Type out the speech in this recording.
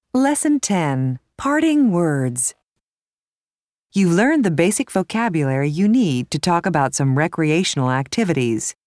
Lesson 10. Parting Words. You've learned the basic vocabulary you need to talk about some recreational activities.